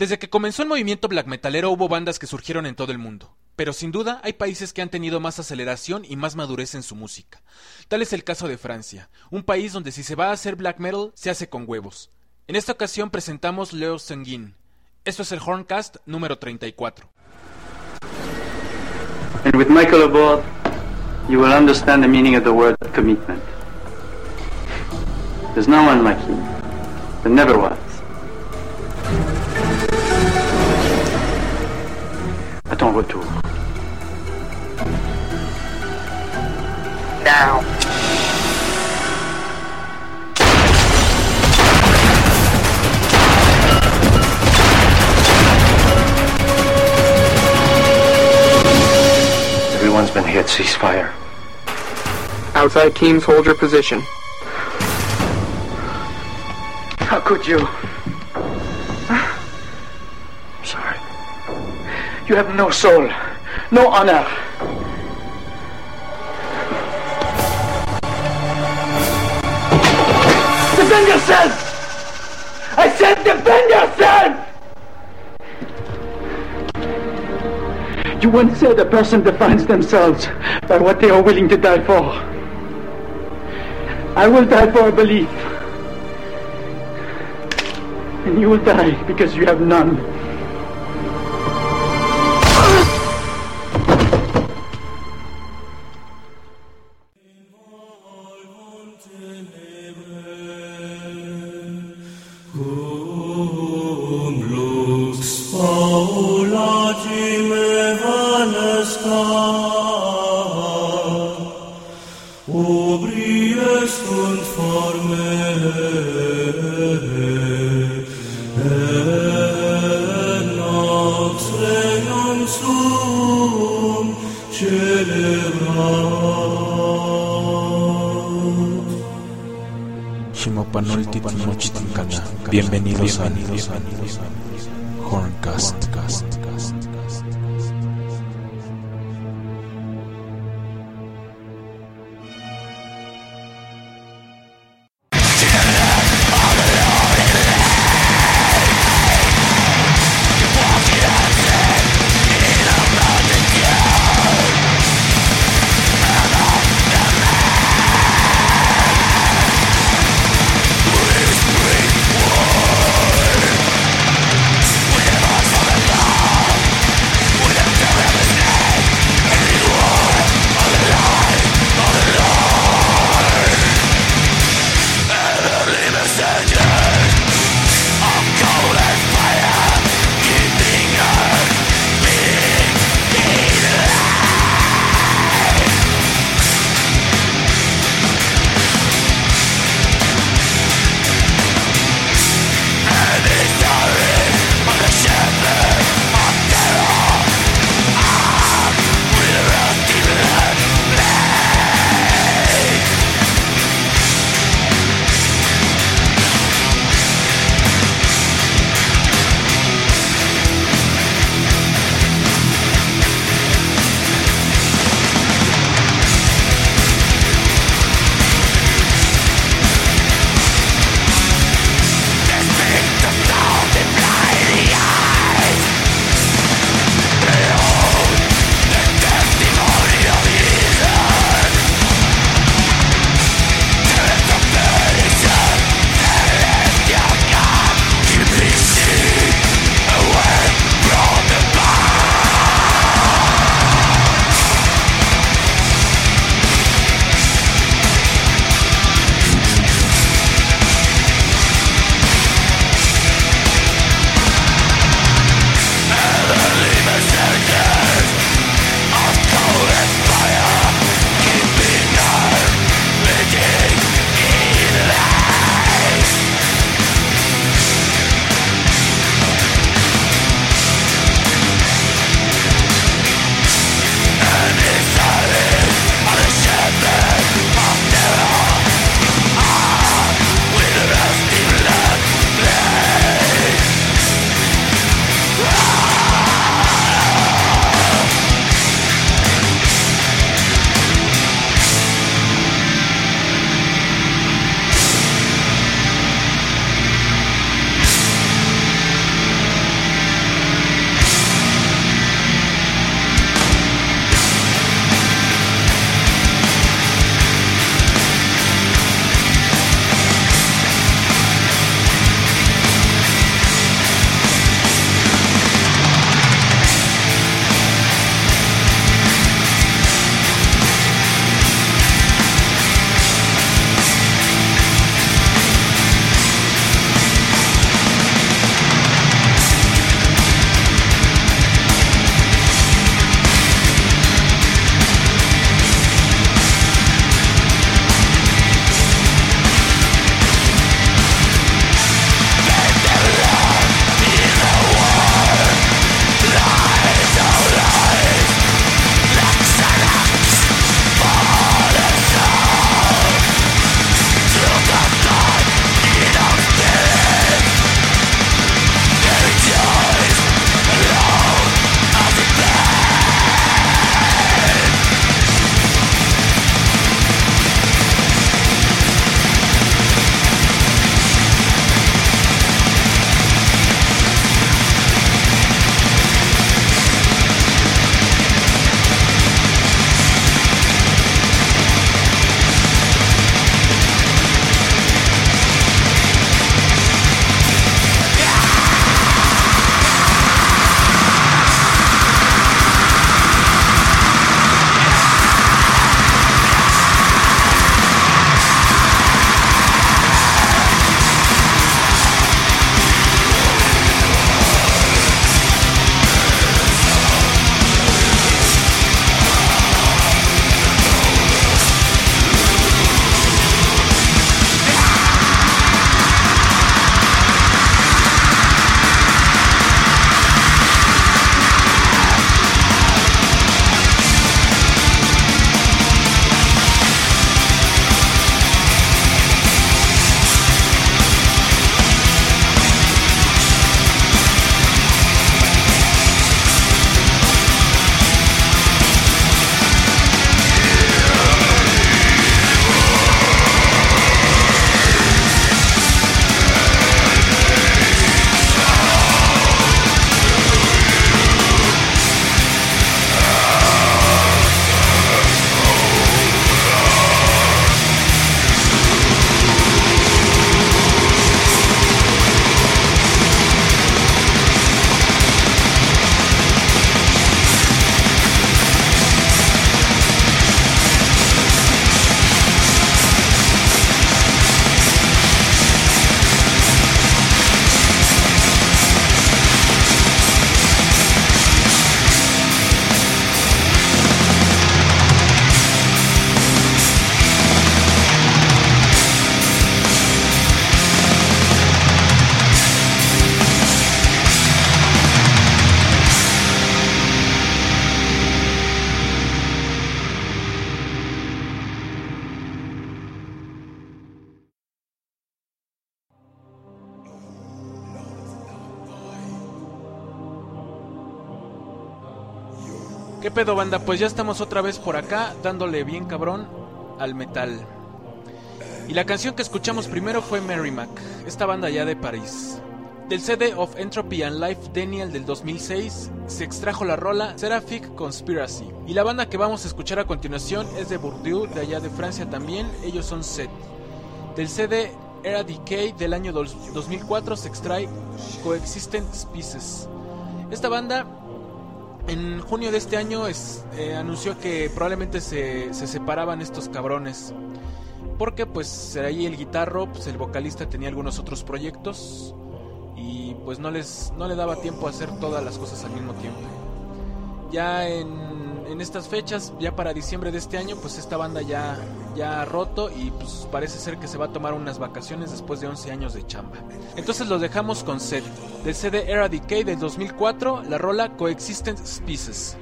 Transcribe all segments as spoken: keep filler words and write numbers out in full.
Desde que comenzó el movimiento black metalero hubo bandas que surgieron en todo el mundo, pero sin duda hay países que han tenido más aceleración y más madurez en su música. Tal es el caso de Francia, un país donde si se va a hacer black metal, se hace con huevos. En esta ocasión presentamos L'Heure Sanguine. Esto es el Horncast número treinta y cuatro. And with Michael aboard, you will understand the meaning of the word commitment. There's no one like him. There never was. À ton retour. Now. Everyone's been hit. Ceasefire. Outside teams, hold your position. How could you? I'm sorry. You have no soul, no honor. Defend yourself! I said defend yourself! You once said a person defines themselves by what they are willing to die for. I will die for a belief. And you will die because you have none. Bienvenidos a Horncast. Never ¿Qué pedo, banda? Pues ya estamos otra vez por acá, dándole bien cabrón al metal. Y la canción que escuchamos primero fue Merrimack, esta banda ya de París. Del C D Of Entropy and Life Denial del dos mil seis se extrajo la rola Seraphic Conspiracy. Y la banda que vamos a escuchar a continuación es de Bordeaux, de allá de Francia también, ellos son Set. Del C D Era Decay del año dos mil cuatro se extrae Coexistent Species. Esta banda en junio de este año es, eh, anunció que probablemente se, se separaban estos cabrones, porque pues ahí el guitarro, pues el vocalista tenía algunos otros proyectos y pues no les no le daba tiempo a hacer todas las cosas al mismo tiempo. Ya en, en estas fechas, ya para diciembre de este año, pues esta banda ya, ya ha roto y pues parece ser que se va a tomar unas vacaciones después de once años de chamba. Entonces los dejamos con Set, del C D Era Decay del dos mil cuatro, la rola Coexistent Species.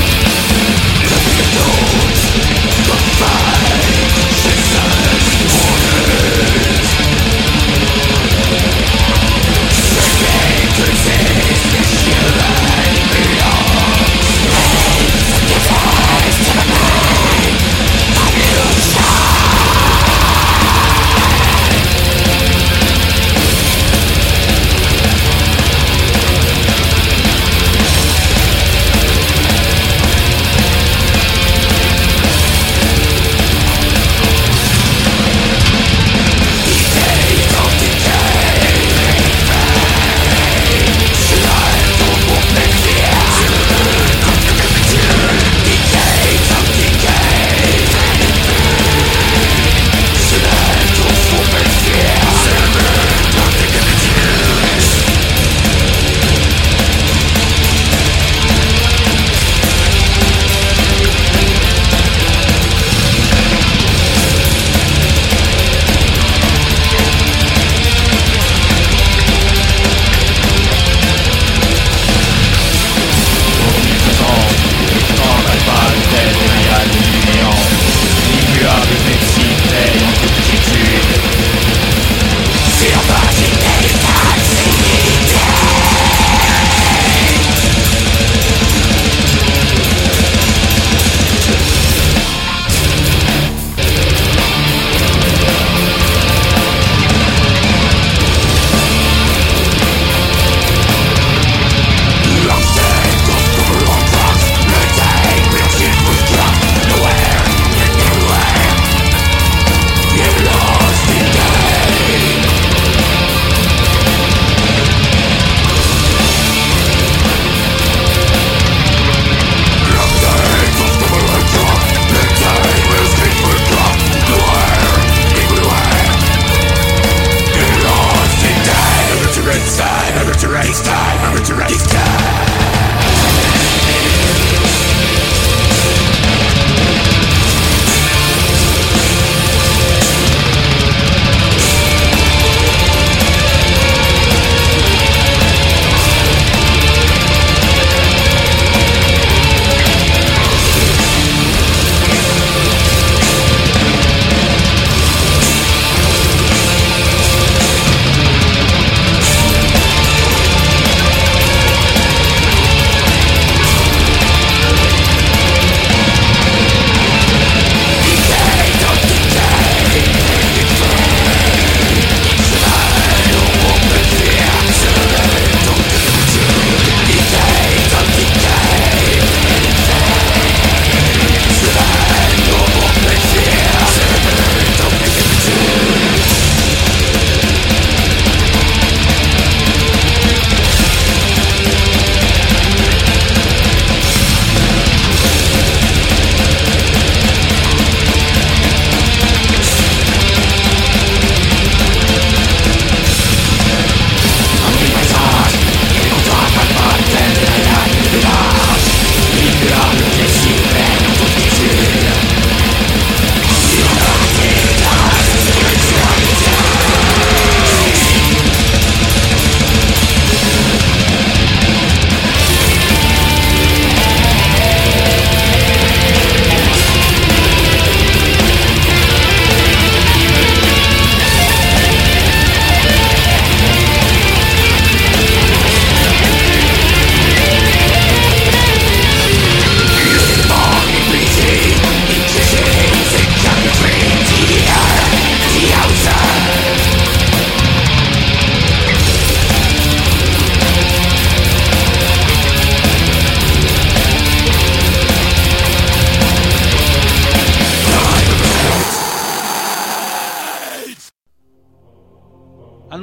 She says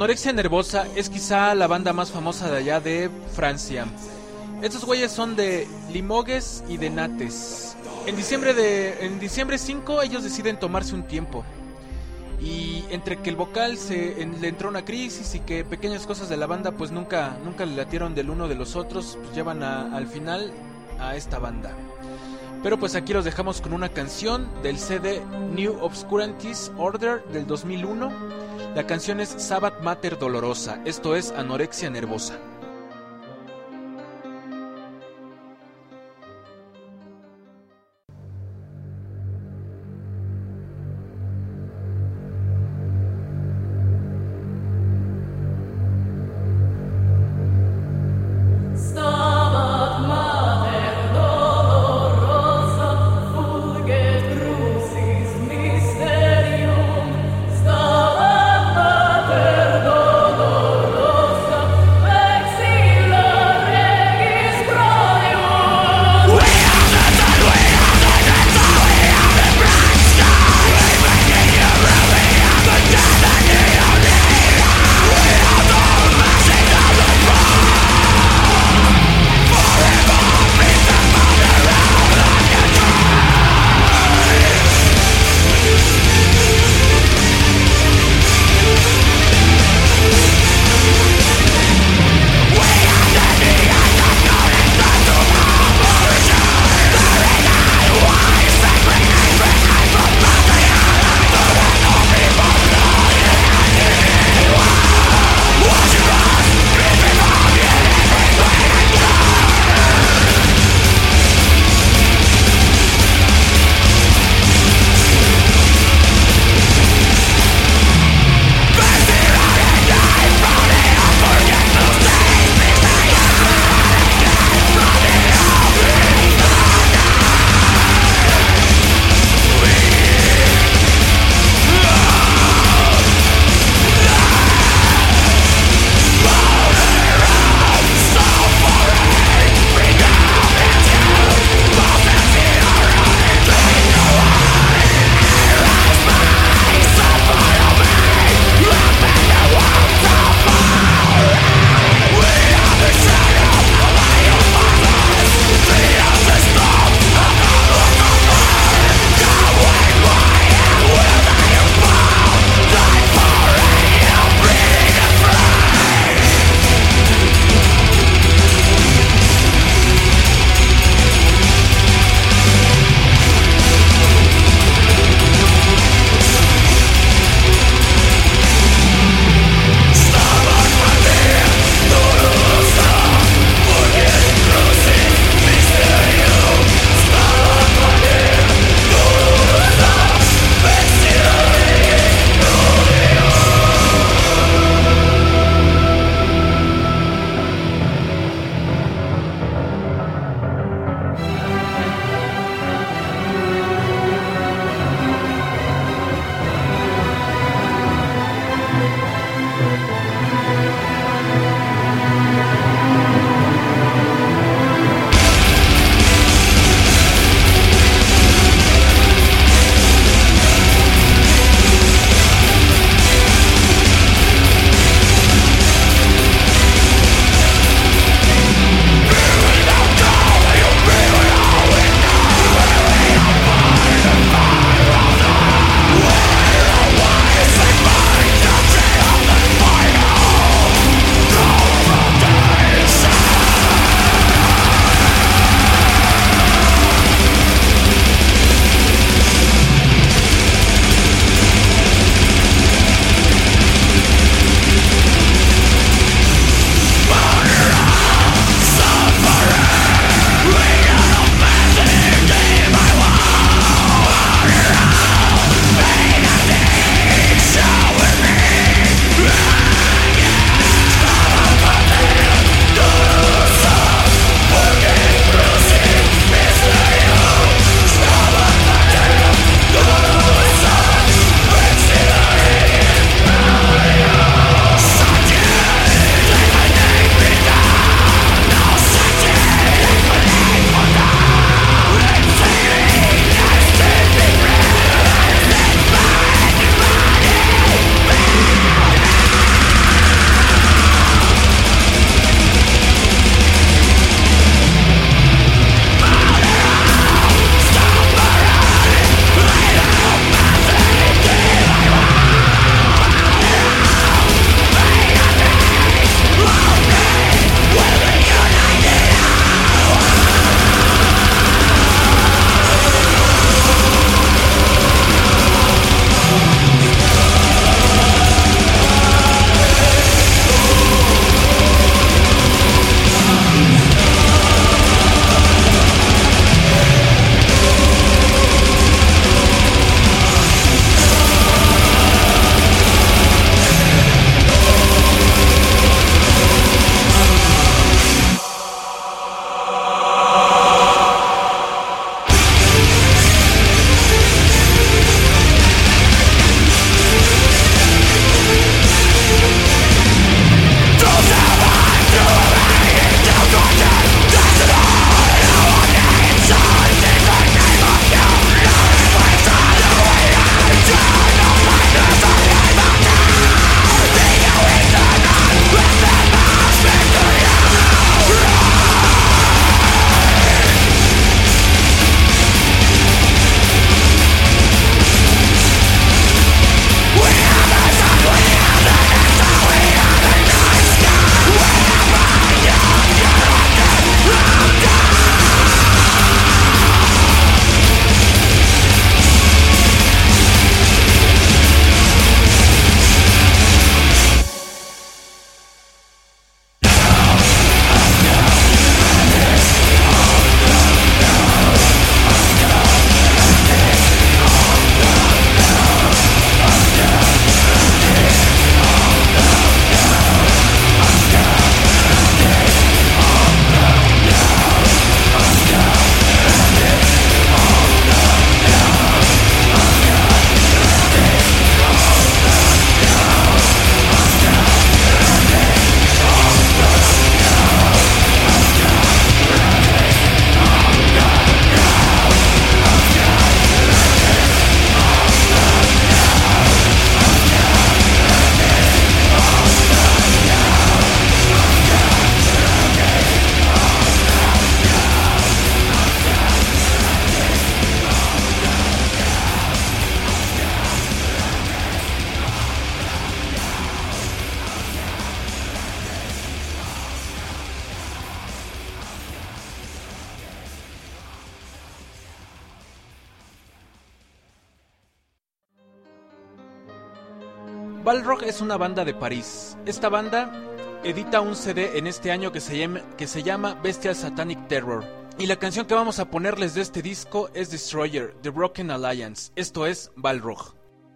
Anorexia Nervosa es quizá la banda más famosa de allá de Francia. Estos güeyes son de Limoges y de Nantes. En diciembre de en diciembre cinco ellos deciden tomarse un tiempo. Y entre que el vocal se en, le entró una crisis y que pequeñas cosas de la banda pues nunca nunca le latieron del uno de los otros, pues llevan a, al final a esta banda. Pero pues aquí los dejamos con una canción del C D New Obscurantis Order del dos mil uno. La canción es Sabbath Mater Dolorosa. Esto es Anorexia Nervosa. Stabat Mater Dolorosa, ex Balrog es una banda de París. Esta banda edita un C D en este año que se llama, que se llama Bestial Satanic Terror. Y la canción que vamos a ponerles de este disco es Destroyer, The Broken Alliance. Esto es Balrog.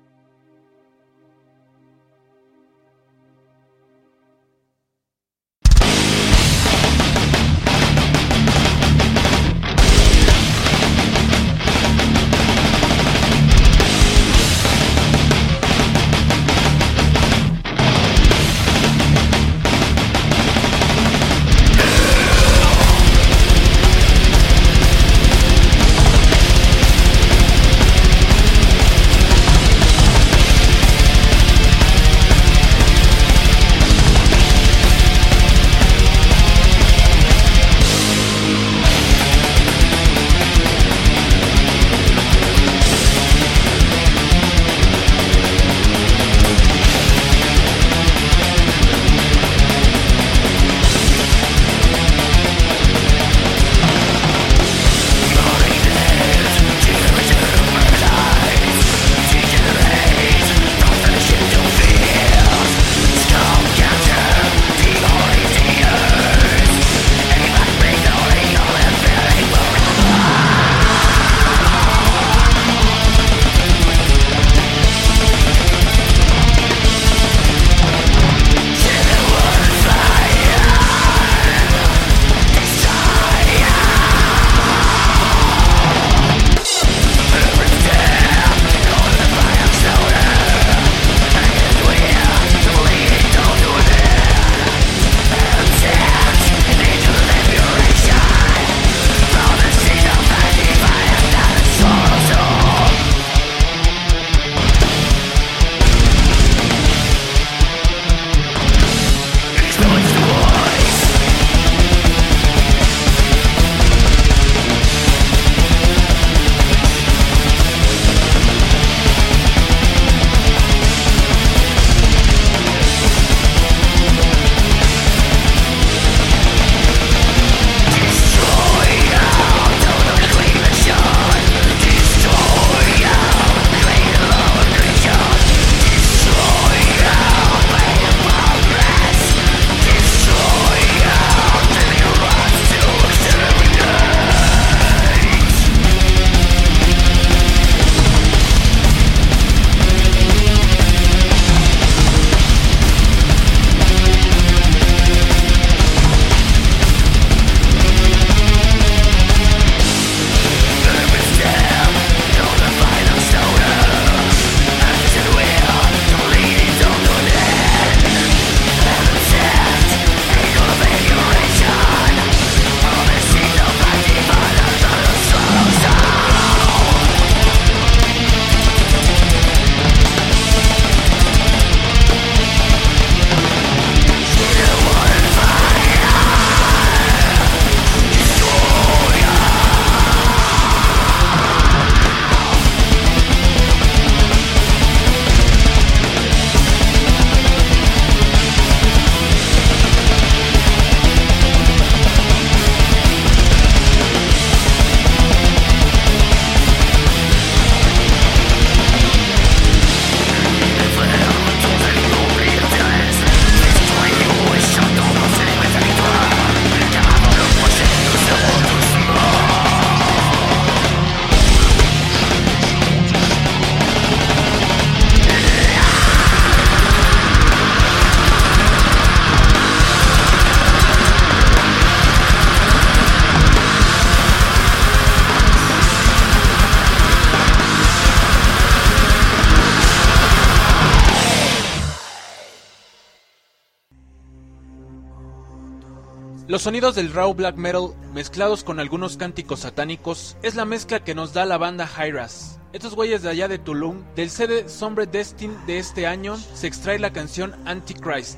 Los sonidos del raw black metal mezclados con algunos cánticos satánicos es la mezcla que nos da la banda Hyras. Estos güeyes de allá de Tulum, del C D Sombre Destin de este año, se extrae la canción Antichrist.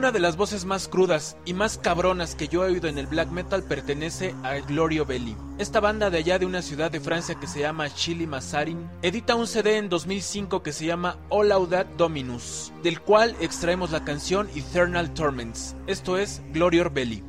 una de las voces más crudas y más cabronas que yo he oído en el black metal pertenece a Glorio Belli. Esta banda de allá de una ciudad de Francia que se llama Chili Mazarin edita un C D en dos mil cinco que se llama O Laudat Dominus, del cual extraemos la canción Eternal Torments. Esto es Glorio Belli.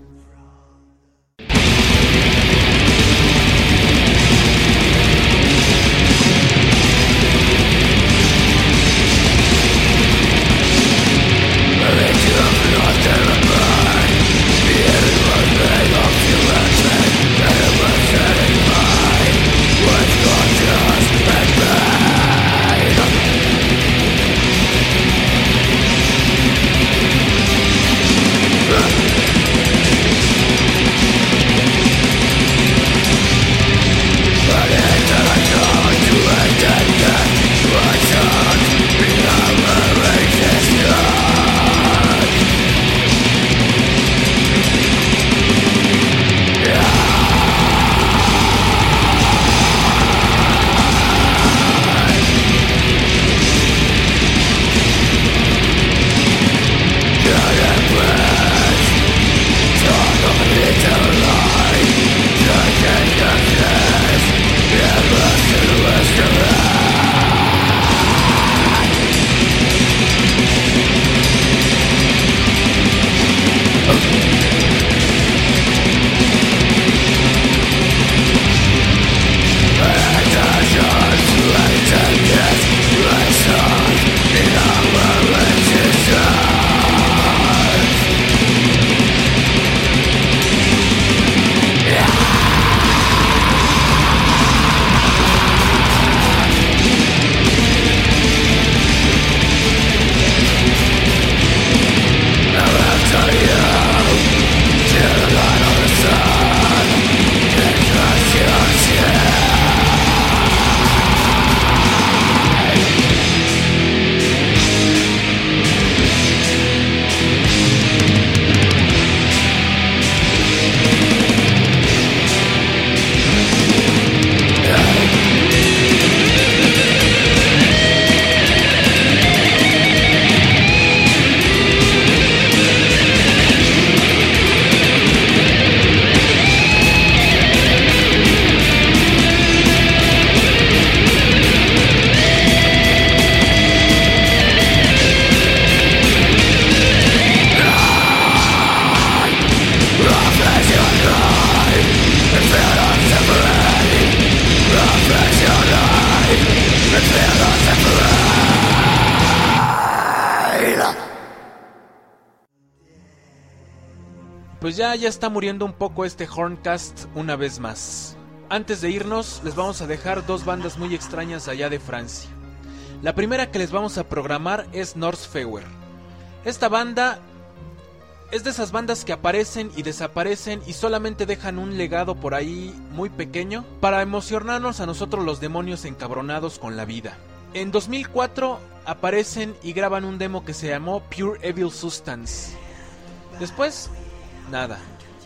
Pues ya, ya está muriendo un poco este Horncast una vez más. Antes de irnos, les vamos a dejar dos bandas muy extrañas allá de Francia. La primera que les vamos a programar es Northfeuer. Esta banda es de esas bandas que aparecen y desaparecen y solamente dejan un legado por ahí muy pequeño para emocionarnos a nosotros los demonios encabronados con la vida. En dos mil cuatro aparecen y graban un demo que se llamó Pure Evil Substance. Después, nada.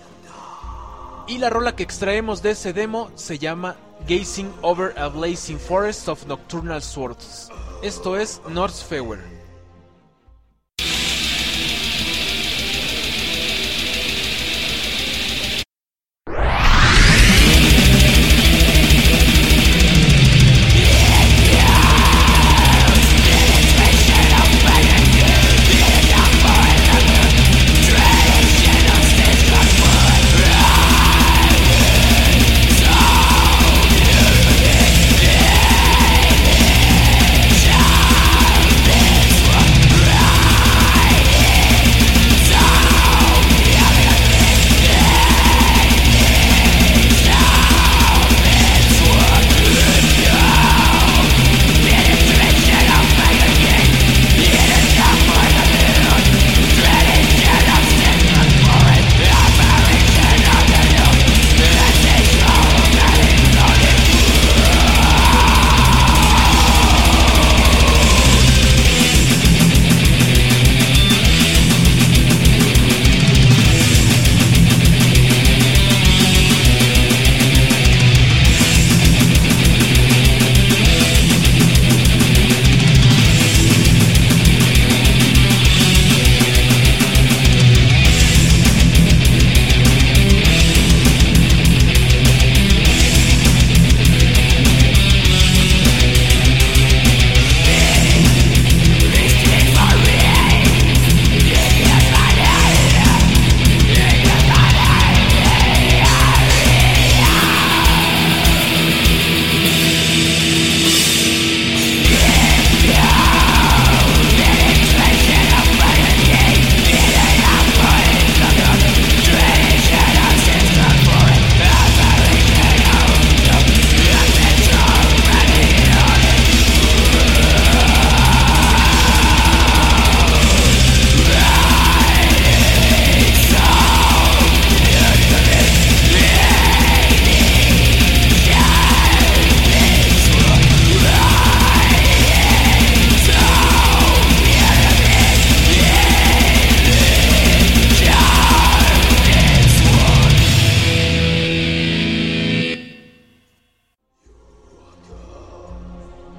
Y la rola que extraemos de ese demo se llama Gazing Over a Blazing Forest of Nocturnal Swords. Esto es Northfeuer. Been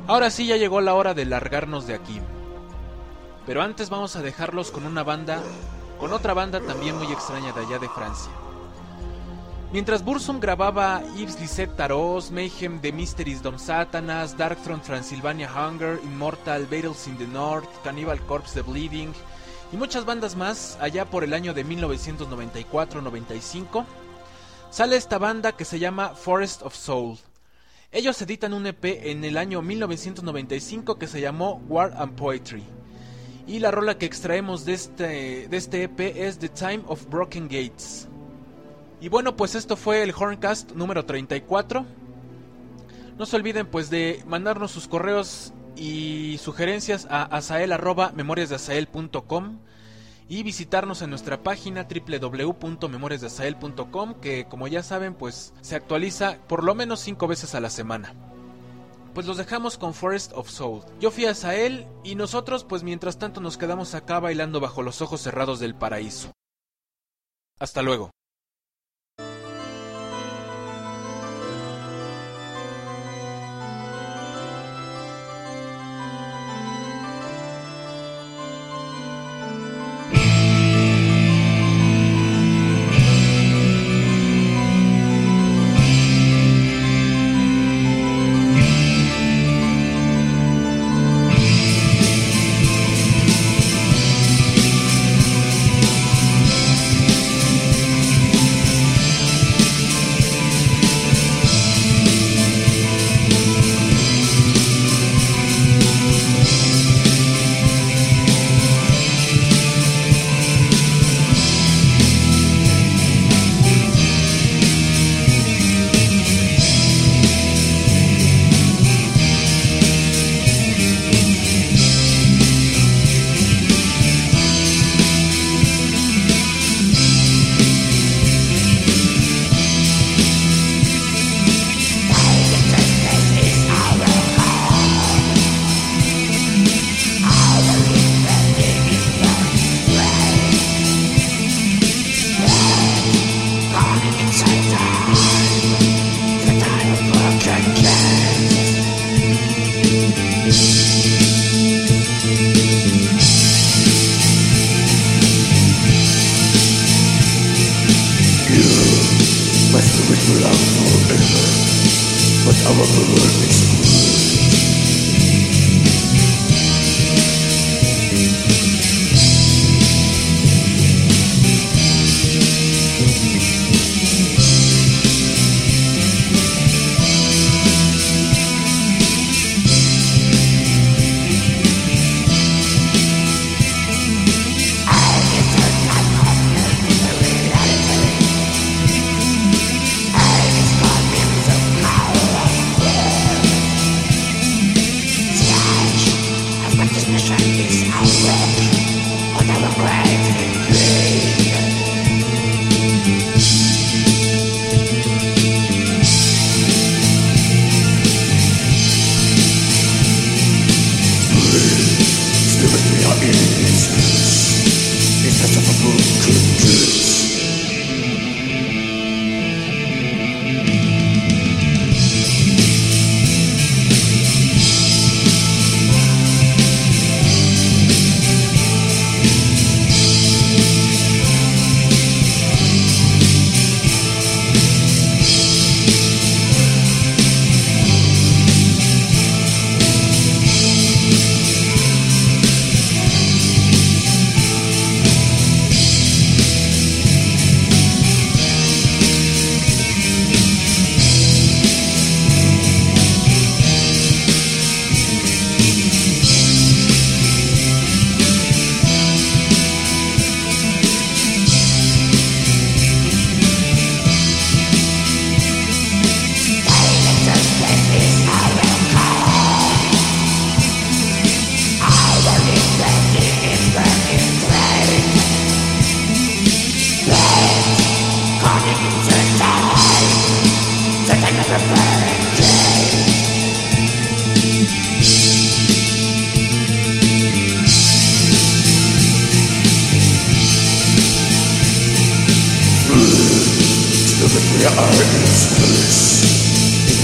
Ahora sí ya llegó la hora de largarnos de aquí. Pero antes vamos a dejarlos con una banda, con otra banda también muy extraña de allá de Francia. Mientras Burzum grababa Yves Lisette Tarot, Mayhem, The Mysteries Dom Satanas, Darkthrone Transylvania Hunger, Immortal, Battles in the North, Cannibal Corpse The Bleeding y muchas bandas más, allá por el año de mil novecientos noventa y cuatro noventa y cinco, sale esta banda que se llama Forest of Soul. Ellos editan un E P en el año mil novecientos noventa y cinco que se llamó War and Poetry. Y la rola que extraemos de este, de este E P es The Time of Broken Gates. Y bueno, pues esto fue el Horncast número treinta y cuatro. No se olviden pues de mandarnos sus correos y sugerencias a asael arroba memorias de asael punto com y visitarnos en nuestra página doble u doble u doble u punto memorias de asael punto com, que como ya saben pues se actualiza por lo menos cinco veces a la semana. Pues los dejamos con Forest of Soul. Yo fui a Asael y nosotros pues mientras tanto nos quedamos acá bailando bajo los ojos cerrados del paraíso. Hasta luego.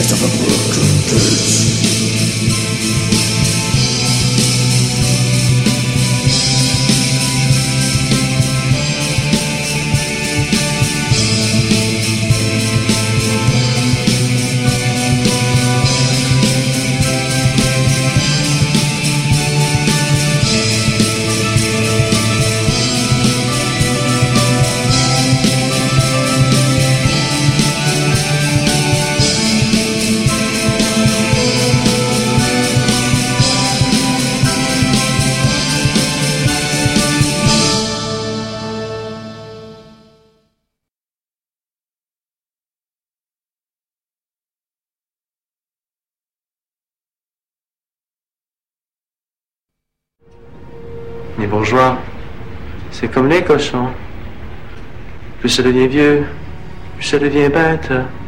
Les bourgeois, c'est comme les cochons. Plus ça devient vieux, plus ça devient bête.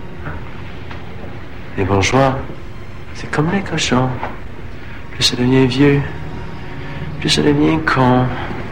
Les bourgeois, c'est comme les cochons. Plus ça devient vieux, plus ça devient con.